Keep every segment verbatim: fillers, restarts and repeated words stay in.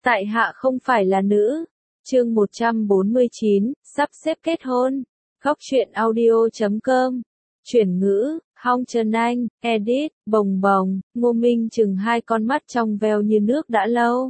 Tại hạ không phải là nữ. Chương một trăm bốn mươi chín, sắp xếp kết hôn. Góc truyện audio chấm com. Chuyển ngữ, Hong Trần Anh, edit, bồng bồng, Ngô Minh chừng hai con mắt trong veo như nước đã lâu.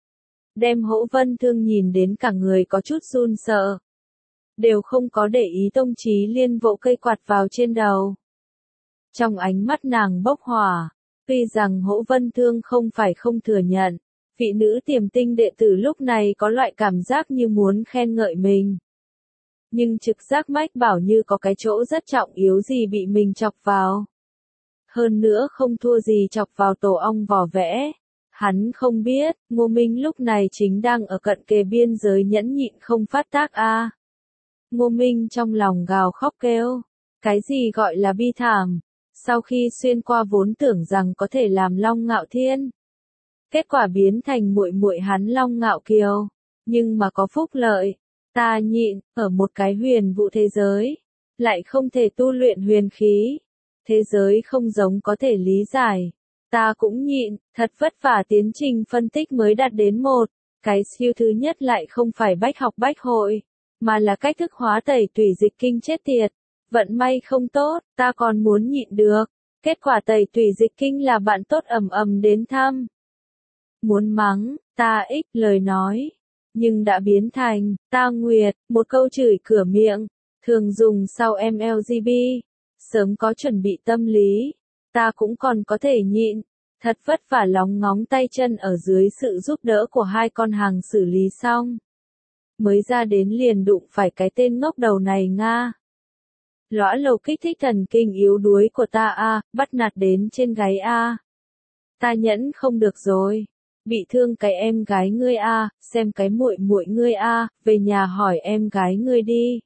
Đem Hỗ Vân Thương nhìn đến cả người có chút run sợ. Đều không có để ý Tông Chí Liên vỗ cây quạt vào trên đầu. Trong ánh mắt nàng bốc hỏa, tuy rằng Hỗ Vân Thương không phải không thừa nhận, vị nữ tiềm tinh đệ tử lúc này có loại cảm giác như muốn khen ngợi mình. Nhưng trực giác mách bảo như có cái chỗ rất trọng yếu gì bị mình chọc vào. Hơn nữa không thua gì chọc vào tổ ong vỏ vẽ. Hắn không biết, Ngô Minh lúc này chính đang ở cận kề biên giới nhẫn nhịn không phát tác a. À. Ngô Minh trong lòng gào khóc kêu. Cái gì gọi là bi thảm? Sau khi xuyên qua vốn tưởng rằng có thể làm Long Ngạo Thiên. Kết quả biến thành muội muội hắn Long Ngạo Kiều. Nhưng mà có phúc lợi. Ta nhịn, ở một cái huyền vụ thế giới. Lại không thể tu luyện huyền khí. Thế giới không giống có thể lý giải. Ta cũng nhịn, thật vất vả tiến trình phân tích mới đạt đến một. Cái siêu thứ nhất lại không phải bách học bách hội. Mà là cách thức hóa tẩy tủy dịch kinh chết tiệt. Vận may không tốt, ta còn muốn nhịn được. Kết quả tẩy tủy dịch kinh là bạn tốt ầm ầm đến thăm. Muốn mắng, ta ích lời nói. Nhưng đã biến thành, ta nguyệt, một câu chửi cửa miệng. Thường dùng sau em lờ giê bê. Sớm có chuẩn bị tâm lý. Ta cũng còn có thể nhịn. Thật vất vả lóng ngóng tay chân ở dưới sự giúp đỡ của hai con hàng xử lý xong. Mới ra đến liền đụng phải cái tên ngốc đầu này Nga. Lõa lầu kích thích thần kinh yếu đuối của ta a, à, bắt nạt đến trên gáy a. À. Ta nhẫn không được rồi. Bị thương cái em gái ngươi a, à, xem cái muội muội ngươi a, à, về nhà hỏi em gái ngươi đi.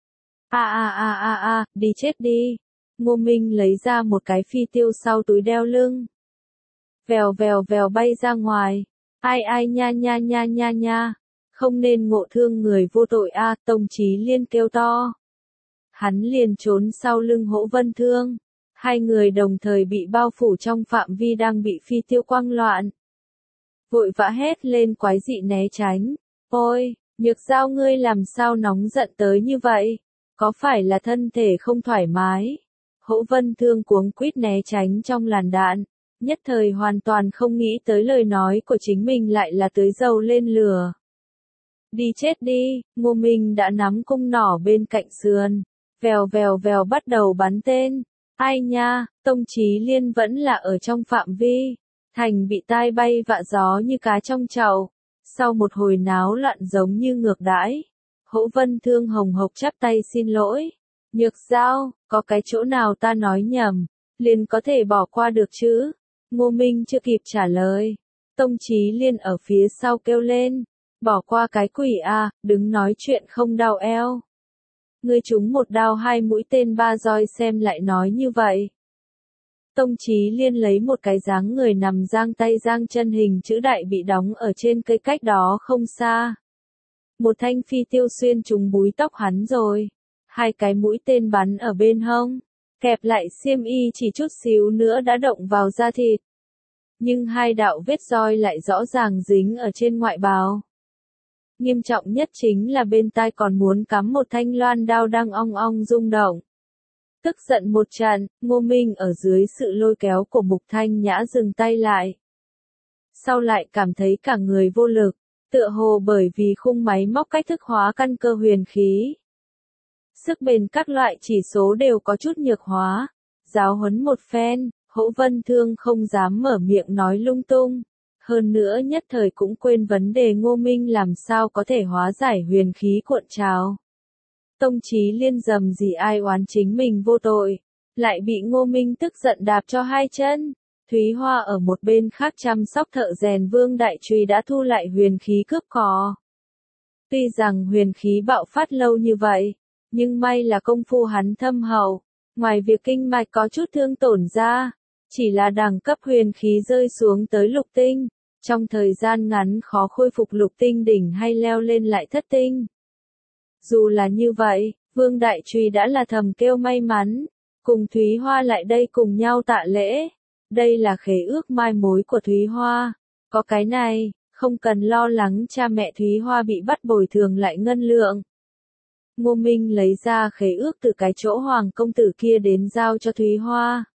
A a a a a, đi chết đi. Ngô Minh lấy ra một cái phi tiêu sau túi đeo lưng. Vèo vèo vèo bay ra ngoài. Ai ai nha nha nha nha nha. Không nên ngộ thương người vô tội a, à, Tông Chí Liên kêu to. Hắn liền trốn sau lưng Hỗ Vân Thương. Hai người đồng thời bị bao phủ trong phạm vi đang bị phi tiêu quăng loạn. Vội vã hét lên quái dị né tránh. Ôi, Nhược Giao ngươi làm sao nóng giận tới như vậy? Có phải là thân thể không thoải mái? Hỗ Vân Thương cuống quýt né tránh trong làn đạn. Nhất thời hoàn toàn không nghĩ tới lời nói của chính mình lại là tưới dầu lên lửa. Đi chết đi, Ngô Minh đã nắm cung nỏ bên cạnh sườn. Vèo vèo vèo bắt đầu bắn tên. Ai nha, Tông Chí Liên vẫn là ở trong phạm vi. Thành bị tai bay vạ gió như cá trong chậu. Sau một hồi náo loạn giống như ngược đãi. Hỗ Vân Thương hồng hộc chắp tay xin lỗi. Nhược Giao, có cái chỗ nào ta nói nhầm, liền có thể bỏ qua được chứ? Ngô Minh chưa kịp trả lời. Tông Chí Liên ở phía sau kêu lên. Bỏ qua cái quỷ a, đứng nói chuyện không đau eo. Ngươi trúng một đao hai mũi tên ba roi xem lại nói như vậy. Tông Chí Liên lấy một cái dáng người nằm giang tay giang chân hình chữ đại bị đóng ở trên cây cách đó không xa. Một thanh phi tiêu xuyên trúng búi tóc hắn rồi. Hai cái mũi tên bắn ở bên hông. Kẹp lại xiêm y chỉ chút xíu nữa đã động vào da thịt. Nhưng hai đạo vết roi lại rõ ràng dính ở trên ngoại bào. Nghiêm trọng nhất chính là bên tai còn muốn cắm một thanh loan đao đang ong ong rung động. Tức giận một trận, Ngô Minh ở dưới sự lôi kéo của Mục Thanh Nhã dừng tay lại. Sau lại cảm thấy cả người vô lực, tựa hồ bởi vì khung máy móc cách thức hóa căn cơ huyền khí. Sức bền các loại chỉ số đều có chút nhược hóa. Giáo huấn một phen, Hỗ Vân Thương không dám mở miệng nói lung tung. Hơn nữa nhất thời cũng quên vấn đề Ngô Minh làm sao có thể hóa giải huyền khí cuộn trào. Tông Chí Liên dầm gì ai oán chính mình vô tội, lại bị Ngô Minh tức giận đạp cho hai chân. Thúy Hoa ở một bên khác chăm sóc thợ rèn Vương Đại Trùy đã thu lại huyền khí cướp cò. Tuy rằng huyền khí bạo phát lâu như vậy, nhưng may là công phu hắn thâm hậu, ngoài việc kinh mạch có chút thương tổn ra, chỉ là đẳng cấp huyền khí rơi xuống tới lục tinh, trong thời gian ngắn khó khôi phục lục tinh đỉnh hay leo lên lại thất tinh. Dù là như vậy, Vương Đại Trùy đã là thầm kêu may mắn, cùng Thúy Hoa lại đây cùng nhau tạ lễ. Đây là khế ước mai mối của Thúy Hoa, có cái này, không cần lo lắng cha mẹ Thúy Hoa bị bắt bồi thường lại ngân lượng. Ngô Minh lấy ra khế ước từ cái chỗ hoàng công tử kia đến giao cho Thúy Hoa.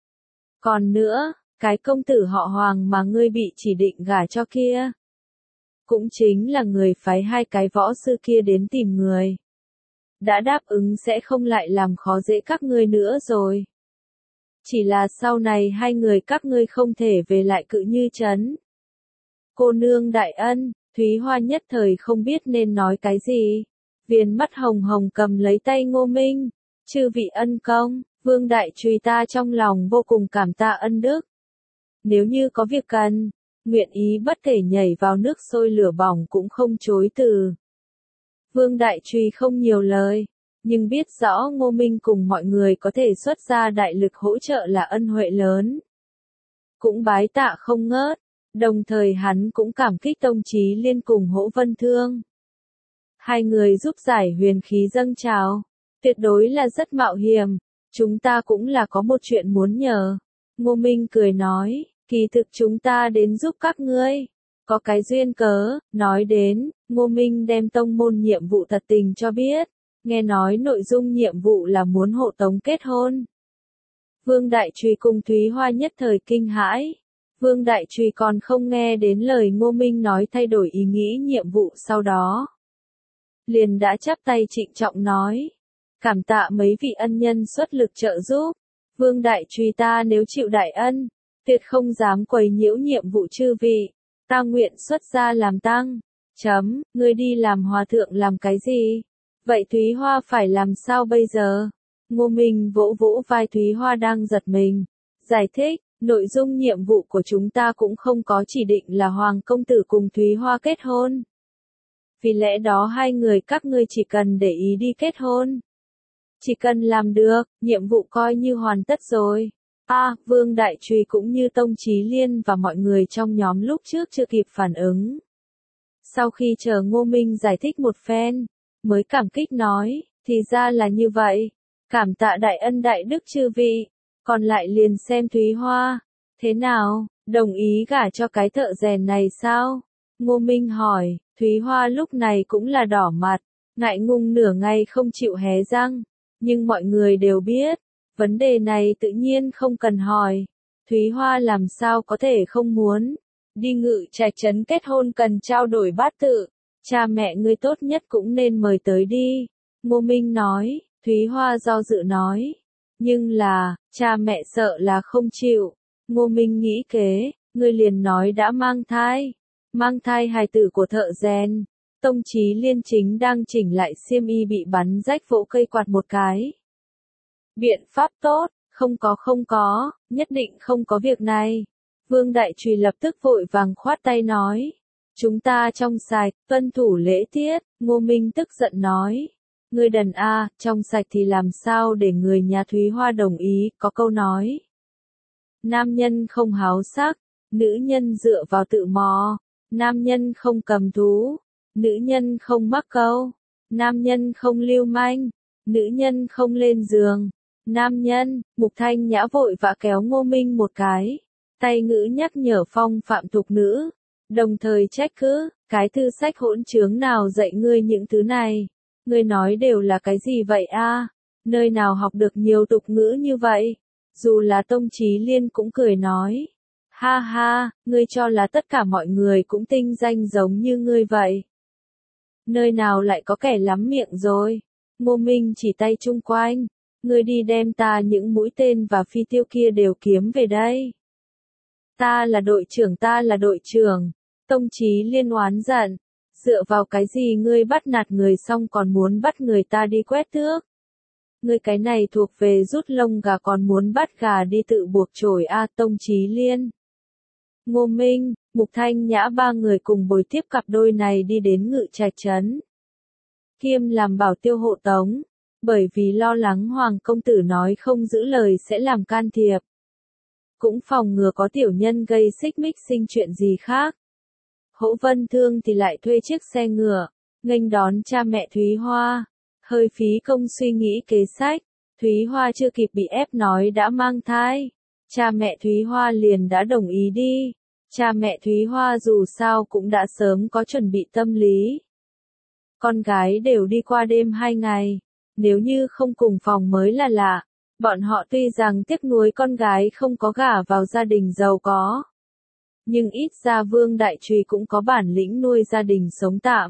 Còn nữa, cái công tử họ Hoàng mà ngươi bị chỉ định gả cho kia, cũng chính là người phái hai cái võ sư kia đến tìm người. Đã đáp ứng sẽ không lại làm khó dễ các ngươi nữa rồi. Chỉ là sau này hai người các ngươi không thể về lại Cự Như Trấn. Cô nương đại ân, Thúy Hoa nhất thời không biết nên nói cái gì. Viền mắt hồng hồng cầm lấy tay Ngô Minh. Chư vị ân công, Vương đại truy ta trong lòng vô cùng cảm tạ ân đức. Nếu như có việc cần, nguyện ý bất kể nhảy vào nước sôi lửa bỏng cũng không chối từ. Vương đại truy không nhiều lời, nhưng biết rõ Ngô Minh cùng mọi người có thể xuất ra đại lực hỗ trợ là ân huệ lớn. Cũng bái tạ không ngớt, đồng thời hắn cũng cảm kích Tông Chí Liên cùng Hỗ Vân Thương. Hai người giúp giải huyền khí dâng trào, tuyệt đối là rất mạo hiểm, chúng ta cũng là có một chuyện muốn nhờ. Ngô Minh cười nói, kỳ thực chúng ta đến giúp các ngươi. Có cái duyên cớ, nói đến, Ngô Minh đem tông môn nhiệm vụ thật tình cho biết, nghe nói nội dung nhiệm vụ là muốn hộ tống kết hôn. Vương Đại Truy cùng Thúy Hoa nhất thời kinh hãi, Vương Đại Truy còn không nghe đến lời Ngô Minh nói thay đổi ý nghĩ nhiệm vụ sau đó. Liền đã chắp tay trịnh trọng nói, cảm tạ mấy vị ân nhân xuất lực trợ giúp, Vương Đại Truy ta nếu chịu đại ân, tuyệt không dám quấy nhiễu nhiệm vụ chư vị. Ta nguyện xuất gia làm tăng. Chấm, ngươi đi làm hòa thượng làm cái gì? Vậy Thúy Hoa phải làm sao bây giờ? Ngô Minh vỗ vỗ vai Thúy Hoa đang giật mình. Giải thích, nội dung nhiệm vụ của chúng ta cũng không có chỉ định là Hoàng công tử cùng Thúy Hoa kết hôn. Vì lẽ đó hai người các ngươi chỉ cần để ý đi kết hôn. Chỉ cần làm được, nhiệm vụ coi như hoàn tất rồi. A, à, Vương Đại Truy cũng như Tông Chí Liên và mọi người trong nhóm lúc trước chưa kịp phản ứng. Sau khi chờ Ngô Minh giải thích một phen, mới cảm kích nói, thì ra là như vậy. Cảm tạ đại ân đại đức chư vị, còn lại liền xem Thúy Hoa. Thế nào, đồng ý gả cho cái thợ rèn này sao? Ngô Minh hỏi, Thúy Hoa lúc này cũng là đỏ mặt, ngại ngùng nửa ngày không chịu hé răng. Nhưng mọi người đều biết. Vấn đề này tự nhiên không cần hỏi. Thúy Hoa làm sao có thể không muốn. Đi Ngự Trạch trấn kết hôn cần trao đổi bát tự. Cha mẹ ngươi tốt nhất cũng nên mời tới đi. Ngô Minh nói, Thúy Hoa do dự nói. Nhưng là, cha mẹ sợ là không chịu. Ngô Minh nghĩ kế, ngươi liền nói đã mang thai. Mang thai hài tử của thợ rèn. Tông Chí Liên chính đang chỉnh lại xiêm y bị bắn rách vỗ cây quạt một cái. Biện pháp tốt, không có không có, nhất định không có việc này. Vương Đại Truy lập tức vội vàng khoát tay nói. Chúng ta trong sạch, tuân thủ lễ tiết, Ngô Minh tức giận nói. Ngươi đần a, trong sạch thì làm sao để người nhà Thúy Hoa đồng ý, có câu nói. Nam nhân không háo sắc, nữ nhân dựa vào tự mò, nam nhân không cầm thú, nữ nhân không mắc câu, nam nhân không lưu manh, nữ nhân không lên giường. Nam nhân, Mục Thanh Nhã vội vã kéo Ngô Minh một cái, tay ngữ nhắc nhở phong phạm tục nữ, đồng thời trách cứ, cái thư sách hỗn trướng nào dạy ngươi những thứ này, ngươi nói đều là cái gì vậy a? Nơi nào học được nhiều tục ngữ như vậy? Dù là Tông Chí Liên cũng cười nói, ha ha, ngươi cho là tất cả mọi người cũng tinh danh giống như ngươi vậy. Nơi nào lại có kẻ lắm miệng rồi? Ngô Minh chỉ tay chung quanh. Ngươi đi đem ta những mũi tên và phi tiêu kia đều kiếm về đây. Ta là đội trưởng ta là đội trưởng. Tông Chí Liên oán giận. Dựa vào cái gì ngươi bắt nạt người xong còn muốn bắt người ta đi quét tước? Ngươi cái này thuộc về rút lông gà còn muốn bắt gà đi tự buộc chổi a. Tông Chí Liên. Ngô Minh, Mục Thanh Nhã ba người cùng bồi tiếp cặp đôi này đi đến Ngự Trạch trấn. Kiêm làm bảo tiêu hộ tống. Bởi vì lo lắng Hoàng công tử nói không giữ lời sẽ làm can thiệp. Cũng phòng ngừa có tiểu nhân gây xích mích sinh chuyện gì khác. Hỗ Vân Thương thì lại thuê chiếc xe ngựa, nghênh đón cha mẹ Thúy Hoa. Hơi phí công suy nghĩ kế sách, Thúy Hoa chưa kịp bị ép nói đã mang thai. Cha mẹ Thúy Hoa liền đã đồng ý đi. Cha mẹ Thúy Hoa dù sao cũng đã sớm có chuẩn bị tâm lý. Con gái đều đi qua đêm hai ngày, nếu như không cùng phòng mới là lạ. Bọn họ tuy rằng tiếc nuối con gái không có gả vào gia đình giàu có, nhưng ít ra Vương Đại Trùy cũng có bản lĩnh nuôi gia đình sống tạm.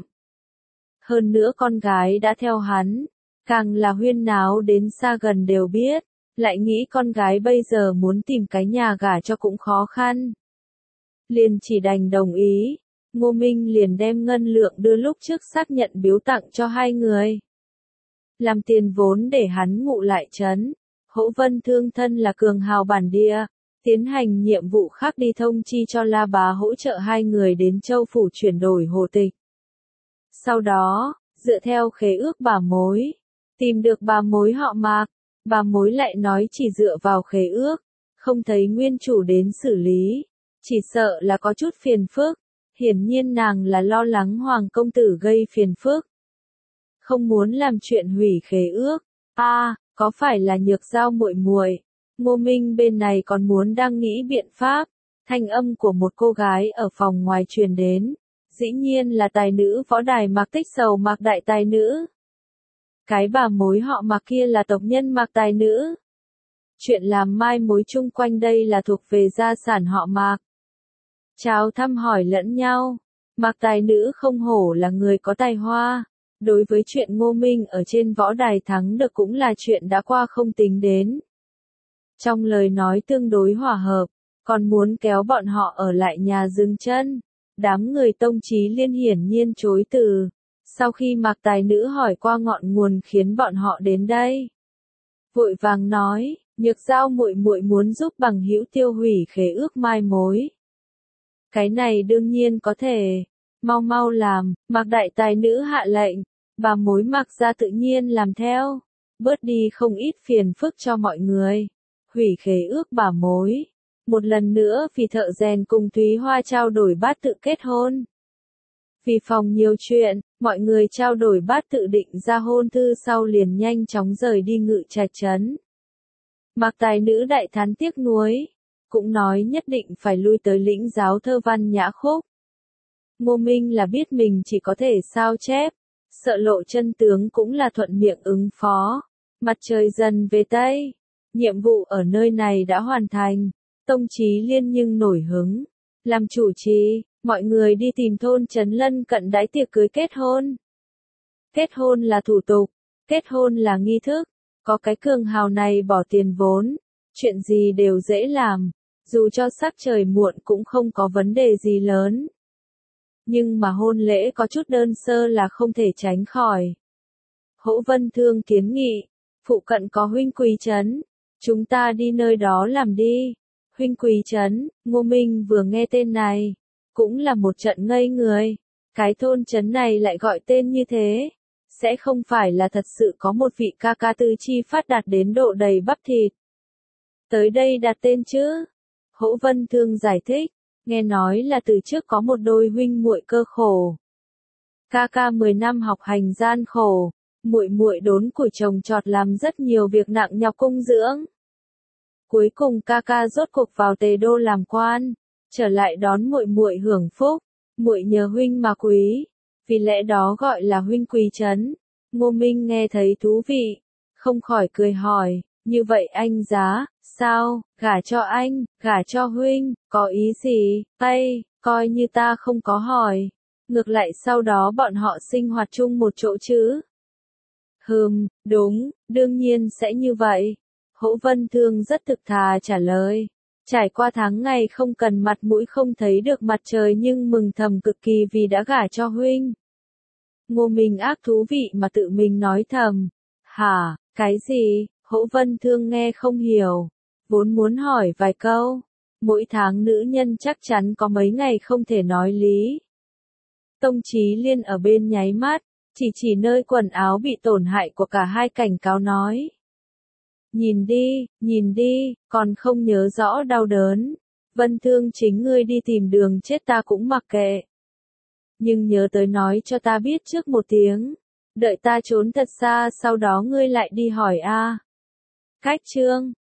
Hơn nữa con gái đã theo hắn, càng là huyên náo đến xa gần đều biết, lại nghĩ con gái bây giờ muốn tìm cái nhà gả cho cũng khó khăn. Liền chỉ đành đồng ý, Ngô Minh liền đem ngân lượng đưa lúc trước xác nhận biếu tặng cho hai người. Làm tiền vốn để hắn ngụ lại trấn. Hỗ Vân Thương thân là cường hào bản địa, tiến hành nhiệm vụ khác đi thông chi cho La Bá hỗ trợ hai người đến châu phủ chuyển đổi hồ tịch. Sau đó, dựa theo khế ước bà mối, tìm được bà mối họ Mạc, bà mối lại nói chỉ dựa vào khế ước, không thấy nguyên chủ đến xử lý, chỉ sợ là có chút phiền phức, hiển nhiên nàng là lo lắng Hoàng công tử gây phiền phức. Không muốn làm chuyện hủy khế ước, a à, có phải là Nhược Giao muội muội? Ngô Minh bên này còn muốn đang nghĩ biện pháp, thanh âm của một cô gái ở phòng ngoài truyền đến, dĩ nhiên là tài nữ võ đài Mạc Tích Sầu Mạc đại tài nữ. Cái bà mối họ Mạc kia là tộc nhân Mạc tài nữ. Chuyện làm mai mối chung quanh đây là thuộc về gia sản họ Mạc. Chào thăm hỏi lẫn nhau, Mạc tài nữ không hổ là người có tài hoa. Đối với chuyện Ngô Minh ở trên võ đài thắng được cũng là chuyện đã qua không tính đến. Trong lời nói tương đối hòa hợp, còn muốn kéo bọn họ ở lại nhà dừng chân. Đám người Tông Chí Liên hiển nhiên chối từ. Sau khi Mạc tài nữ hỏi qua ngọn nguồn khiến bọn họ đến đây, vội vàng nói, Nhược Giao muội muội muốn giúp bằng hữu tiêu hủy khế ước mai mối. Cái này đương nhiên có thể. Mau mau làm, Mạc đại tài nữ hạ lệnh, bà mối Mạc gia tự nhiên làm theo, bớt đi không ít phiền phức cho mọi người. Hủy khế ước bà mối. Một lần nữa vì thợ rèn cùng Thúy Hoa trao đổi bát tự kết hôn. Vì phòng nhiều chuyện, mọi người trao đổi bát tự định ra hôn thư sau liền nhanh chóng rời đi Ngự Trạch trấn. Mạc tài nữ đại thán tiếc nuối, cũng nói nhất định phải lui tới lĩnh giáo thơ văn nhã khúc. Ngô Minh là biết mình chỉ có thể sao chép, sợ lộ chân tướng cũng là thuận miệng ứng phó. Mặt trời dần về Tây, nhiệm vụ ở nơi này đã hoàn thành, Tông Chí Liên nhưng nổi hứng. Làm chủ trì, mọi người đi tìm thôn trấn lân cận đãi tiệc cưới kết hôn. Kết hôn là thủ tục, kết hôn là nghi thức, có cái cường hào này bỏ tiền vốn, chuyện gì đều dễ làm, dù cho sắc trời muộn cũng không có vấn đề gì lớn. Nhưng mà hôn lễ có chút đơn sơ là không thể tránh khỏi. Hỗ Vân Thương kiến nghị, phụ cận có Huynh Quỳ trấn, chúng ta đi nơi đó làm đi. Huynh Quỳ trấn, Ngô Minh vừa nghe tên này, cũng là một trận ngây người. Cái thôn trấn này lại gọi tên như thế, sẽ không phải là thật sự có một vị ca ca tư chi phát đạt đến độ đầy bắp thịt. Tới đây đặt tên chứ? Hỗ Vân Thương giải thích, nghe nói là từ trước có một đôi huynh muội cơ khổ. Ca ca mười năm học hành gian khổ, muội muội đốn củi trồng trọt làm rất nhiều việc nặng nhọc cung dưỡng. Cuối cùng ca ca rốt cuộc vào Tề Đô làm quan, trở lại đón muội muội hưởng phúc, muội nhờ huynh mà quý, vì lẽ đó gọi là Huynh Quỳ trấn. Ngô Minh nghe thấy thú vị, không khỏi cười hỏi, như vậy anh giá, sao, gả cho anh, gả cho huynh, có ý gì, tay, coi như ta không có hỏi, ngược lại sau đó bọn họ sinh hoạt chung một chỗ chứ. Hừm, đúng, đương nhiên sẽ như vậy. Hỗ Vân Thương rất thực thà trả lời. Trải qua tháng ngày không cần mặt mũi không thấy được mặt trời nhưng mừng thầm cực kỳ vì đã gả cho huynh. Ngô Minh ác thú vị mà tự mình nói thầm. Hả, cái gì? Hỗ Vân Thương nghe không hiểu. Vốn muốn hỏi vài câu. Mỗi tháng nữ nhân chắc chắn có mấy ngày không thể nói lý. Tông Chí Liên ở bên nháy mắt, chỉ chỉ nơi quần áo bị tổn hại của cả hai cảnh cáo nói. Nhìn đi, nhìn đi, còn không nhớ rõ đau đớn. Vân Thương chính ngươi đi tìm đường chết ta cũng mặc kệ. Nhưng nhớ tới nói cho ta biết trước một tiếng. Đợi ta trốn thật xa sau đó ngươi lại đi hỏi a. Cách chương